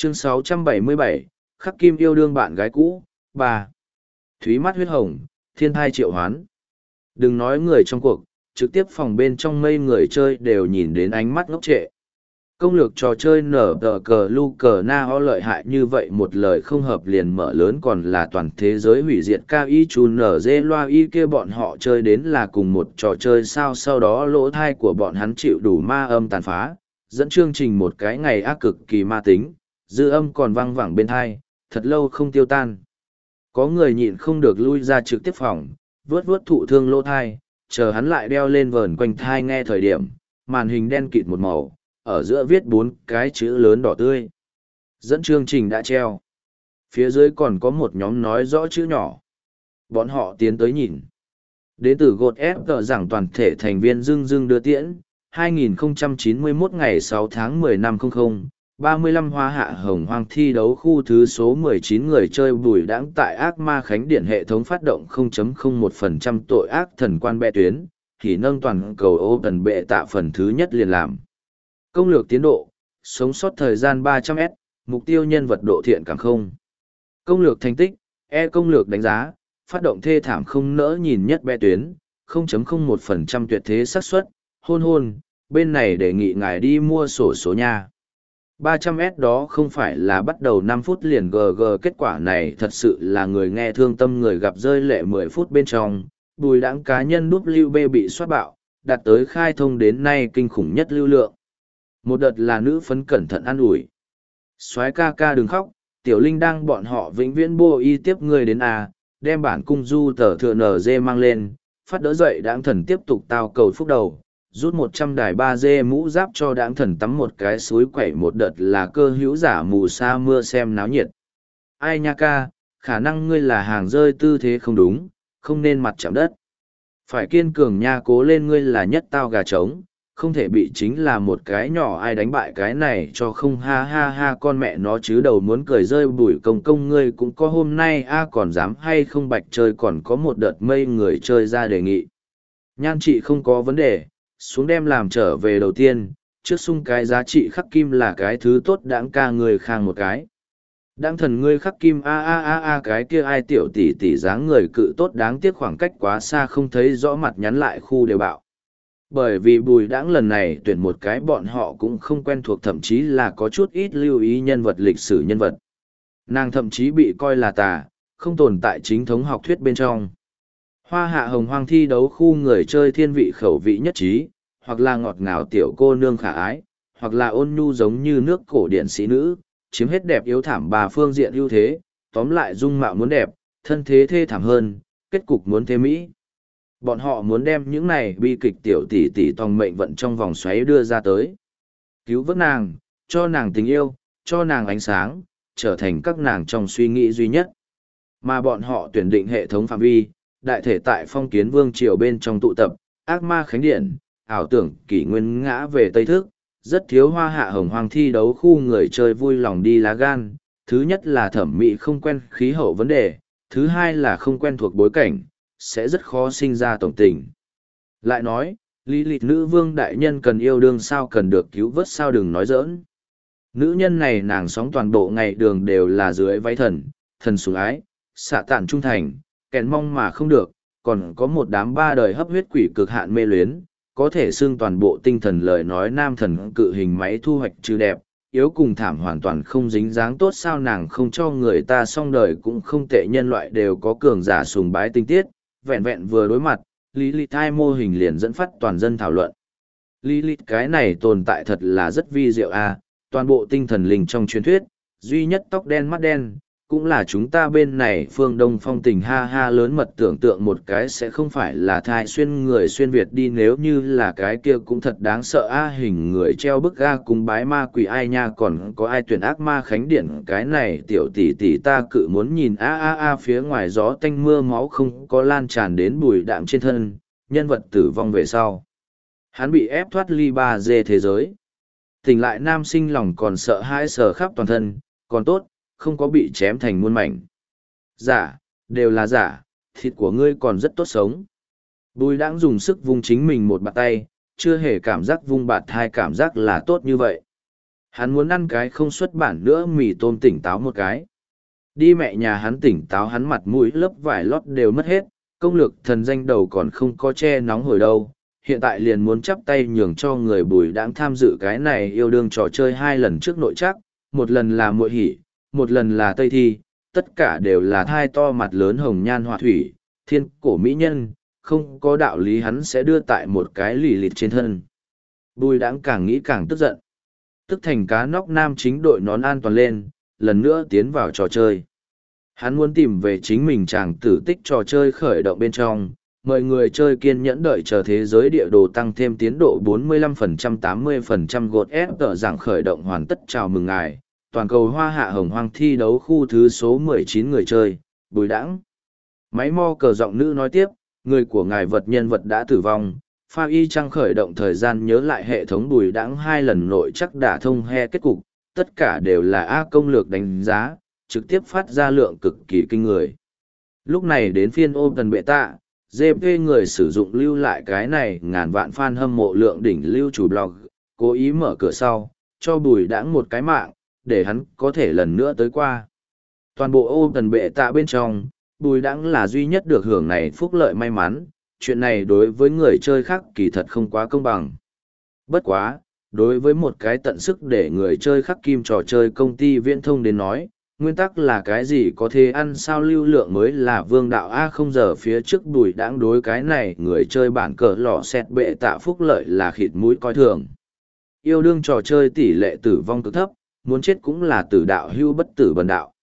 Chương 677, Khắc Kim yêu đương bạn gái cũ, 3. Thúy mắt huyết hồng, thiên thai triệu hoán. Đừng nói người trong cuộc, trực tiếp phòng bên trong mây người chơi đều nhìn đến ánh mắt ngốc trệ. Công lược trò chơi nở tờ cờ lu cờ na ho lợi hại như vậy một lời không hợp liền mở lớn còn là toàn thế giới hủy diệt cao y chu nở dê loa y kia bọn họ chơi đến là cùng một trò chơi sao sau đó lỗ thai của bọn hắn chịu đủ ma âm tàn phá, dẫn chương trình một cái ngày ác cực kỳ ma tính, dư âm còn văng vẳng bên thai, thật lâu không tiêu tan. Có người nhịn không được lui ra trực tiếp phòng, vướt vướt thụ thương lỗ thai, chờ hắn lại đeo lên vờn quanh thai nghe thời điểm, màn hình đen kịt một màu, ở giữa viết 4 cái chữ lớn đỏ tươi. Dẫn chương trình đã treo. Phía dưới còn có một nhóm nói rõ chữ nhỏ. Bọn họ tiến tới nhìn. Đến từ gột ép tờ giảng toàn thể thành viên dưng đưa tiễn, 2091 ngày 6 tháng 10 năm 00, 35 hoa hạ hồng hoang thi đấu khu thứ số 19 người chơi bùi đãng tại ác ma khánh điện hệ thống phát động 0.01% tội ác thần quan bệ tuyến, thì nâng toàn cầu ô tần bệ tạ phần thứ nhất liền làm. Công lược tiến độ, sống sót thời gian 300S, mục tiêu nhân vật độ thiện cảm không. Công lược thành tích, công lược đánh giá, phát động thê thảm không nỡ nhìn nhất bệ tuyến, 0.01% tuyệt thế xác suất, hôn, bên này đề nghị ngài đi mua sổ số nha. 300S đó không phải là bắt đầu 5 phút liền GG kết quả này thật sự là người nghe thương tâm người gặp rơi lệ 10 phút bên trong, bùi đãng cá nhân WB bị soát bạo, đạt tới khai thông đến nay kinh khủng nhất lưu lượng. Một đợt là nữ phấn cẩn thận an ủi. Soái ca đừng khóc, tiểu linh đang bọn họ vĩnh viễn bô y tiếp người đến A, đem bản cung du tờ thừa NG mang lên, phát đỡ dậy đãng thần tiếp tục tao cầu phúc đầu, rút 100 đài 3G mũ giáp cho đãng thần tắm một cái suối quẩy một đợt là cơ hữu giả mù sa mưa xem náo nhiệt. Ai nha ca, khả năng ngươi là hàng rơi tư thế không đúng, không nên mặt chạm đất. Phải kiên cường nha cố lên ngươi là nhất tao gà trống, không thể bị chính là một cái nhỏ ai đánh bại cái này cho không ha ha ha con mẹ nó chứ đầu muốn cười rơi bùi công ngươi cũng có hôm nay a còn dám hay không bạch chơi còn có một đợt mây người chơi ra đề nghị. Nhan chị không có vấn đề, xuống đem làm trở về đầu tiên, trước sung cái giá trị khắc kim là cái thứ tốt đãng ca người khang một cái. Đãng thần ngươi khắc kim a cái kia ai tiểu tỷ dáng người cự tốt đáng tiếc khoảng cách quá xa không thấy rõ mặt nhắn lại khu đều bạo. Bởi vì bùi đãng lần này tuyển một cái bọn họ cũng không quen thuộc thậm chí là có chút ít lưu ý nhân vật lịch sử nhân vật. Nàng thậm chí bị coi là tà, không tồn tại chính thống học thuyết bên trong. Hoa hạ hồng hoang thi đấu khu người chơi thiên vị khẩu vị nhất trí, hoặc là ngọt ngào tiểu cô nương khả ái, hoặc là ôn nhu giống như nước cổ điển sĩ nữ, chiếm hết đẹp yếu thảm bà phương diện ưu thế, tóm lại dung mạo muốn đẹp, thân thế thê thảm hơn, kết cục muốn thế mỹ. Bọn họ muốn đem những này bi kịch tiểu tỷ tòng mệnh vận trong vòng xoáy đưa ra tới. Cứu vớt nàng, cho nàng tình yêu, cho nàng ánh sáng, trở thành các nàng trong suy nghĩ duy nhất. Mà bọn họ tuyển định hệ thống phạm vi, đại thể tại phong kiến vương triều bên trong tụ tập, ác ma khánh điện, ảo tưởng kỷ nguyên ngã về Tây Thức, rất thiếu hoa hạ hồng hoang thi đấu khu người chơi vui lòng đi lá gan. Thứ nhất là thẩm mỹ không quen khí hậu vấn đề, thứ hai là không quen thuộc bối cảnh, sẽ rất khó sinh ra tổng tình. Lại nói, lý lịch nữ vương đại nhân cần yêu đương sao cần được cứu vớt sao đừng nói giỡn. Nữ nhân này nàng sóng toàn bộ ngày đường đều là dưới váy thần sủng ái, xạ tản trung thành, kèn mong mà không được, còn có một đám ba đời hấp huyết quỷ cực hạn mê luyến, có thể xưng toàn bộ tinh thần lời nói nam thần cự hình máy thu hoạch trừ đẹp, yếu cùng thảm hoàn toàn không dính dáng tốt sao nàng không cho người ta xong đời cũng không tệ nhân loại đều có cường giả sùng bái tinh tiết, vẹn vẹn vừa đối mặt, Lilith hai mô hình liền dẫn phát toàn dân thảo luận. Lilith cái này tồn tại thật là rất vi diệu a, toàn bộ tinh thần linh trong truyền thuyết, duy nhất tóc đen mắt đen, cũng là chúng ta bên này phương Đông phong tình ha ha lớn mật tưởng tượng một cái sẽ không phải là thai xuyên người xuyên Việt đi nếu như là cái kia cũng thật đáng sợ a hình người treo bức ga cúng bái ma quỷ ai nha còn có ai tuyển ác ma khánh điện cái này tiểu tỷ ta cự muốn nhìn phía ngoài gió tanh mưa máu không có lan tràn đến bùi đạm trên thân, nhân vật tử vong về sau. Hắn bị ép thoát ly 3G thế giới. Tỉnh lại nam sinh lòng còn sợ hãi sờ khắp toàn thân, còn tốt, không có bị chém thành muôn mảnh. Giả, đều là giả, thịt của ngươi còn rất tốt sống. Bùi đãng dùng sức vung chính mình một bàn tay, chưa hề cảm giác vung bạt hai cảm giác là tốt như vậy. Hắn muốn ăn cái không xuất bản nữa mì tôm tỉnh táo một cái. Đi mẹ nhà hắn tỉnh táo hắn mặt mũi lớp vải lót đều mất hết, công lược thần danh đầu còn không có che nóng hồi đâu. Hiện tại liền muốn chắp tay nhường cho người Bùi Đãng tham dự cái này yêu đương trò chơi 2 lần trước nội chắc, một lần là muội hỉ, một lần là tây thi, tất cả đều là thai to mặt lớn hồng nhan họa thủy, thiên cổ mỹ nhân, không có đạo lý hắn sẽ đưa tại một cái lì lịt trên thân. Bùi Đãng càng nghĩ càng tức giận. Tức thành cá nóc nam chính đội nón an toàn lên, lần nữa tiến vào trò chơi. Hắn muốn tìm về chính mình chàng tử tích trò chơi khởi động bên trong, mời người chơi kiên nhẫn đợi chờ thế giới địa đồ tăng thêm tiến độ 45% 80% gột ép tờ giảng khởi động hoàn tất. Chào mừng ngài, toàn cầu hoa hạ hồng hoang thi đấu khu thứ số 19 người chơi, Bùi Đãng. Máy mo cờ giọng nữ nói tiếp, người của ngài vật nhân vật đã tử vong. Pha y trăng khởi động thời gian nhớ lại hệ thống Bùi Đãng 2 lần nội chắc đả thông he kết cục, tất cả đều là A công lược đánh giá, trực tiếp phát ra lượng cực kỳ kinh người. Lúc này đến phiên ôm tần bệ tạ, GP người sử dụng lưu lại cái này ngàn vạn fan hâm mộ lượng đỉnh lưu chủ blog, cố ý mở cửa sau, cho Bùi Đãng một cái mạng, để hắn có thể lần nữa tới qua. Toàn bộ ôm tần bệ tạ bên trong, Bùi Đãng là duy nhất được hưởng này phúc lợi may mắn, chuyện này đối với người chơi khác kỳ thật không quá công bằng. Bất quá, đối với một cái tận sức để người chơi khắc kim trò chơi công ty viễn thông đến nói, nguyên tắc là cái gì có thể ăn sao lưu lượng mới là vương đạo A không giờ phía trước Bùi Đãng đối cái này người chơi bản cờ lò xẹt bệ tạ phúc lợi là khịt mũi coi thường. Yêu đương trò chơi tỷ lệ tử vong cực thấp, muốn chết cũng là tử đạo hưu bất tử bần đạo.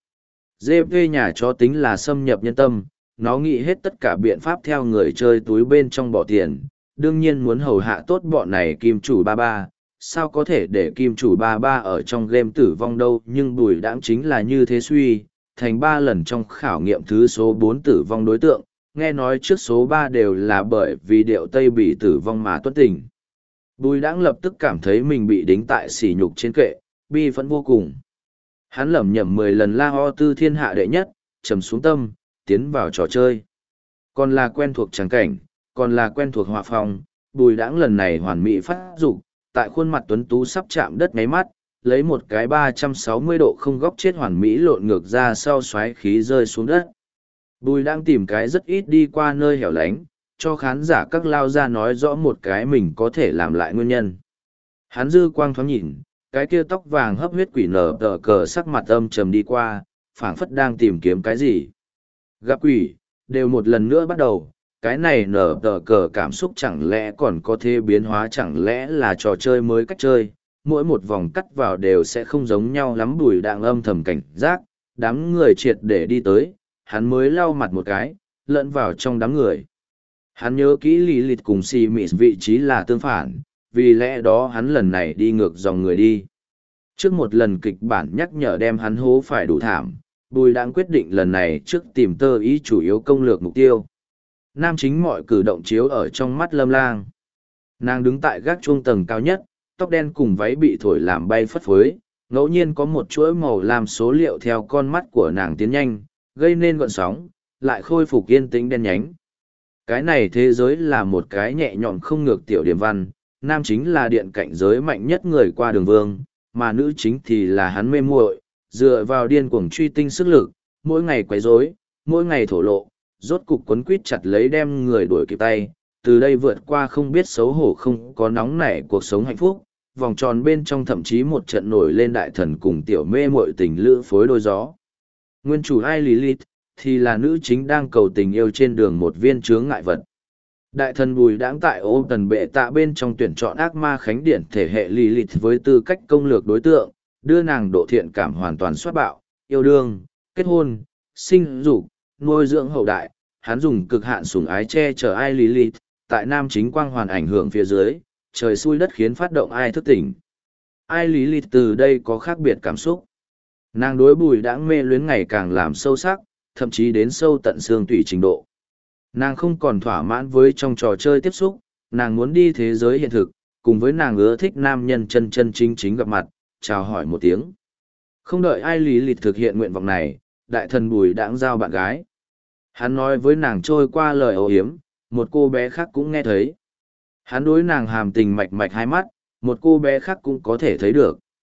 GP nhà chó tính là xâm nhập nhân tâm, nó nghĩ hết tất cả biện pháp theo người chơi túi bên trong bỏ tiền, đương nhiên muốn hầu hạ tốt bọn này kim chủ 33, sao có thể để kim chủ 33 ở trong game tử vong đâu, nhưng Bùi Đãng chính là như thế suy, thành 3 lần trong khảo nghiệm thứ số 4 tử vong đối tượng, nghe nói trước số 3 đều là bởi vì điệu Tây bị tử vong mà tuất tình. Bùi Đãng lập tức cảm thấy mình bị đính tại sỉ nhục trên kệ, bi phẫn vô cùng. Hắn lẩm nhẩm 10 lần la ho tư thiên hạ đệ nhất, trầm xuống tâm, tiến vào trò chơi. Còn là quen thuộc tràng cảnh, còn là quen thuộc họa phong, Bùi Đãng lần này hoàn mỹ phát dục, tại khuôn mặt tuấn tú sắp chạm đất ngáy mắt, lấy một cái 360 độ không góc chết hoàn mỹ lộn ngược ra sau xoáy khí rơi xuống đất. Bùi Đãng tìm cái rất ít đi qua nơi hẻo lánh, cho khán giả các lao ra nói rõ một cái mình có thể làm lại nguyên nhân. Hắn dư quang thoáng nhìn, cái kia tóc vàng hấp huyết quỷ nở tờ cờ sắc mặt âm trầm đi qua, phảng phất đang tìm kiếm cái gì. Gặp quỷ, đều một lần nữa bắt đầu, cái này nở tờ cờ cảm xúc chẳng lẽ còn có thể biến hóa, chẳng lẽ là trò chơi mới cách chơi, mỗi một vòng cắt vào đều sẽ không giống nhau lắm. Bùi Đãng âm thầm cảnh giác, đám người triệt để đi tới, hắn mới lau mặt một cái, lẫn vào trong đám người. Hắn nhớ kỹ Lilith cùng Si Mị vị trí là tương phản, vì lẽ đó hắn lần này đi ngược dòng người đi. Trước một lần kịch bản nhắc nhở đem hắn hố phải đủ thảm, Bùi Đãng quyết định lần này trước tìm tơ ý chủ yếu công lược mục tiêu. Nam chính mọi cử động chiếu ở trong mắt Lâm Lang. Nàng đứng tại gác chuông tầng cao nhất, tóc đen cùng váy bị thổi làm bay phất phới, ngẫu nhiên có một chuỗi màu làm số liệu theo con mắt của nàng tiến nhanh, gây nên gợn sóng, lại khôi phục yên tĩnh đen nhánh. Cái này thế giới là một cái nhẹ nhõm không ngược tiểu điểm văn, nam chính là điện cảnh giới mạnh nhất người qua đường vương, mà nữ chính thì là hắn mê muội, dựa vào điên cuồng truy tinh sức lực, mỗi ngày quấy rối, mỗi ngày thổ lộ, rốt cục quấn quýt chặt lấy đem người đuổi kịp tay, từ đây vượt qua không biết xấu hổ không có nóng nảy cuộc sống hạnh phúc, vòng tròn bên trong thậm chí một trận nổi lên đại thần cùng tiểu mê muội tình lữ phối đôi gió. Nguyên chủ ai Lilith, thì là nữ chính đang cầu tình yêu trên đường một viên chướng ngại vật. Đại thần Bùi Đãng tại ô tần bệ tạ bên trong tuyển chọn ác ma khánh điển thể hệ Lilith với tư cách công lược đối tượng, đưa nàng độ thiện cảm hoàn toàn soát bạo, yêu đương, kết hôn, sinh dục, nuôi dưỡng hậu đại. Hắn dùng cực hạn sủng ái che chở ai Lilith, tại nam chính quang hoàn ảnh hưởng phía dưới, trời xui đất khiến phát động ai thức tỉnh. Ai Lilith từ đây có khác biệt cảm xúc. Nàng đối Bùi Đãng mê luyến ngày càng làm sâu sắc, thậm chí đến sâu tận xương tủy trình độ. Nàng không còn thỏa mãn với trong trò chơi tiếp xúc, nàng muốn đi thế giới hiện thực, cùng với nàng ưa thích nam nhân chân chân chính chính gặp mặt, chào hỏi một tiếng. Không đợi ai lý lịch thực hiện nguyện vọng này, đại thần Bùi Đãng giao bạn gái. Hắn nói với nàng trôi qua lời âu yếm, một cô bé khác cũng nghe thấy. Hắn đối nàng hàm tình mạch mạch hai mắt, một cô bé khác cũng có thể thấy được.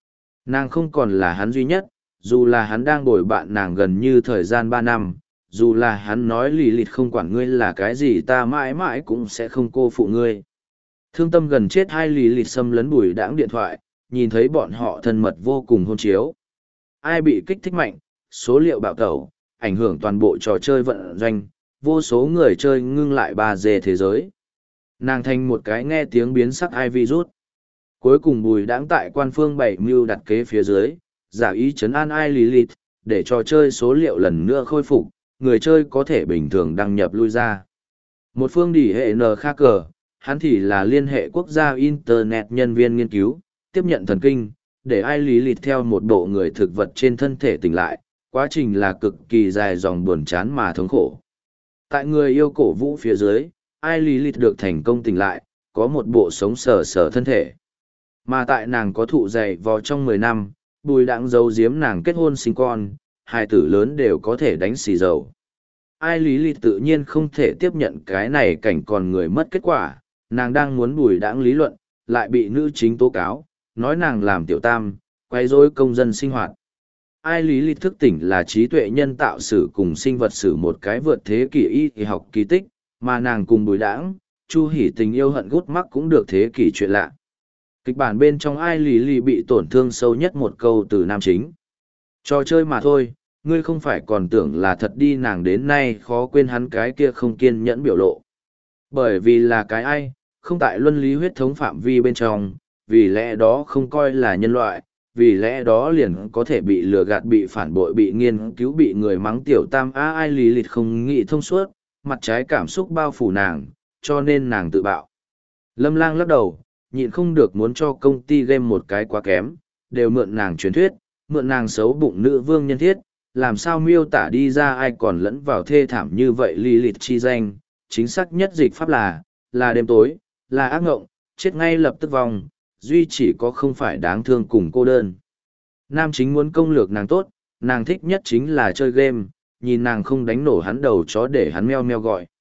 Nàng không còn là hắn duy nhất, dù là hắn đang bồi bạn nàng gần như thời gian 3 năm, dù là hắn nói lì lịt không quản ngươi là cái gì ta mãi mãi cũng sẽ không cô phụ ngươi. Thương tâm gần chết hai lì lịt xâm lấn Bùi Đãng điện thoại, nhìn thấy bọn họ thân mật vô cùng hôn chiếu. Ai bị kích thích mạnh, số liệu bạo tẩu, ảnh hưởng toàn bộ trò chơi vận doanh, vô số người chơi ngưng lại 3D thế giới. Nàng thành một cái nghe tiếng biến sắc ai virus. Cuối cùng Bùi Đãng tại quan phương bảy mưu đặt kế phía dưới, giả ý trấn an ai Lilith, để trò chơi số liệu lần nữa khôi phục, người chơi có thể bình thường đăng nhập lui ra. Một phương đỉ hệ N khác cờ, hắn thì là liên hệ quốc gia Internet nhân viên nghiên cứu, tiếp nhận thần kinh, để ai Lilith theo một bộ người thực vật trên thân thể tỉnh lại, quá trình là cực kỳ dài dòng buồn chán mà thống khổ. Tại người yêu cổ vũ phía dưới, ai Lilith được thành công tỉnh lại, có một bộ sống sờ sờ thân thể. Mà tại nàng có thụ dày vò trong 10 năm, Bùi Đãng giấu giếm nàng kết hôn sinh con, hai tử lớn đều có thể đánh xì dầu. Ai Lilith tự nhiên không thể tiếp nhận cái này cảnh còn người mất kết quả, nàng đang muốn Bùi Đãng lý luận, lại bị nữ chính tố cáo, nói nàng làm tiểu tam, quấy rối công dân sinh hoạt. Ai Lilith thức tỉnh là trí tuệ nhân tạo sử cùng sinh vật sử một cái vượt thế kỷ y học kỳ tích, mà nàng cùng Bùi Đãng, Chu Hỉ tình yêu hận gút mắc cũng được thế kỷ chuyện lạ. Kịch bản bên trong ai Lilith bị tổn thương sâu nhất một câu từ nam chính. Trò chơi mà thôi, ngươi không phải còn tưởng là thật đi, nàng đến nay khó quên hắn cái kia không kiên nhẫn biểu lộ. Bởi vì là cái ai, không tại luân lý huyết thống phạm vi bên trong, vì lẽ đó không coi là nhân loại, vì lẽ đó liền có thể bị lừa gạt, bị phản bội, bị nghiên cứu, bị người mắng tiểu tam ai Lilith không nghĩ thông suốt, mặt trái cảm xúc bao phủ nàng, cho nên nàng tự bạo. Lâm Lang lắc đầu, nhịn không được muốn cho công ty game một cái quá kém, đều mượn nàng truyền thuyết, mượn nàng xấu bụng nữ vương nhân thiết, làm sao miêu tả đi ra ai còn lẫn vào thê thảm như vậy. Lilith chi danh, chính xác nhất dịch pháp là đêm tối, là ác ngộng, chết ngay lập tức vong, duy chỉ có không phải đáng thương cùng cô đơn. Nam chính muốn công lược nàng tốt, nàng thích nhất chính là chơi game, nhìn nàng không đánh nổ hắn đầu chó để hắn meo meo gọi.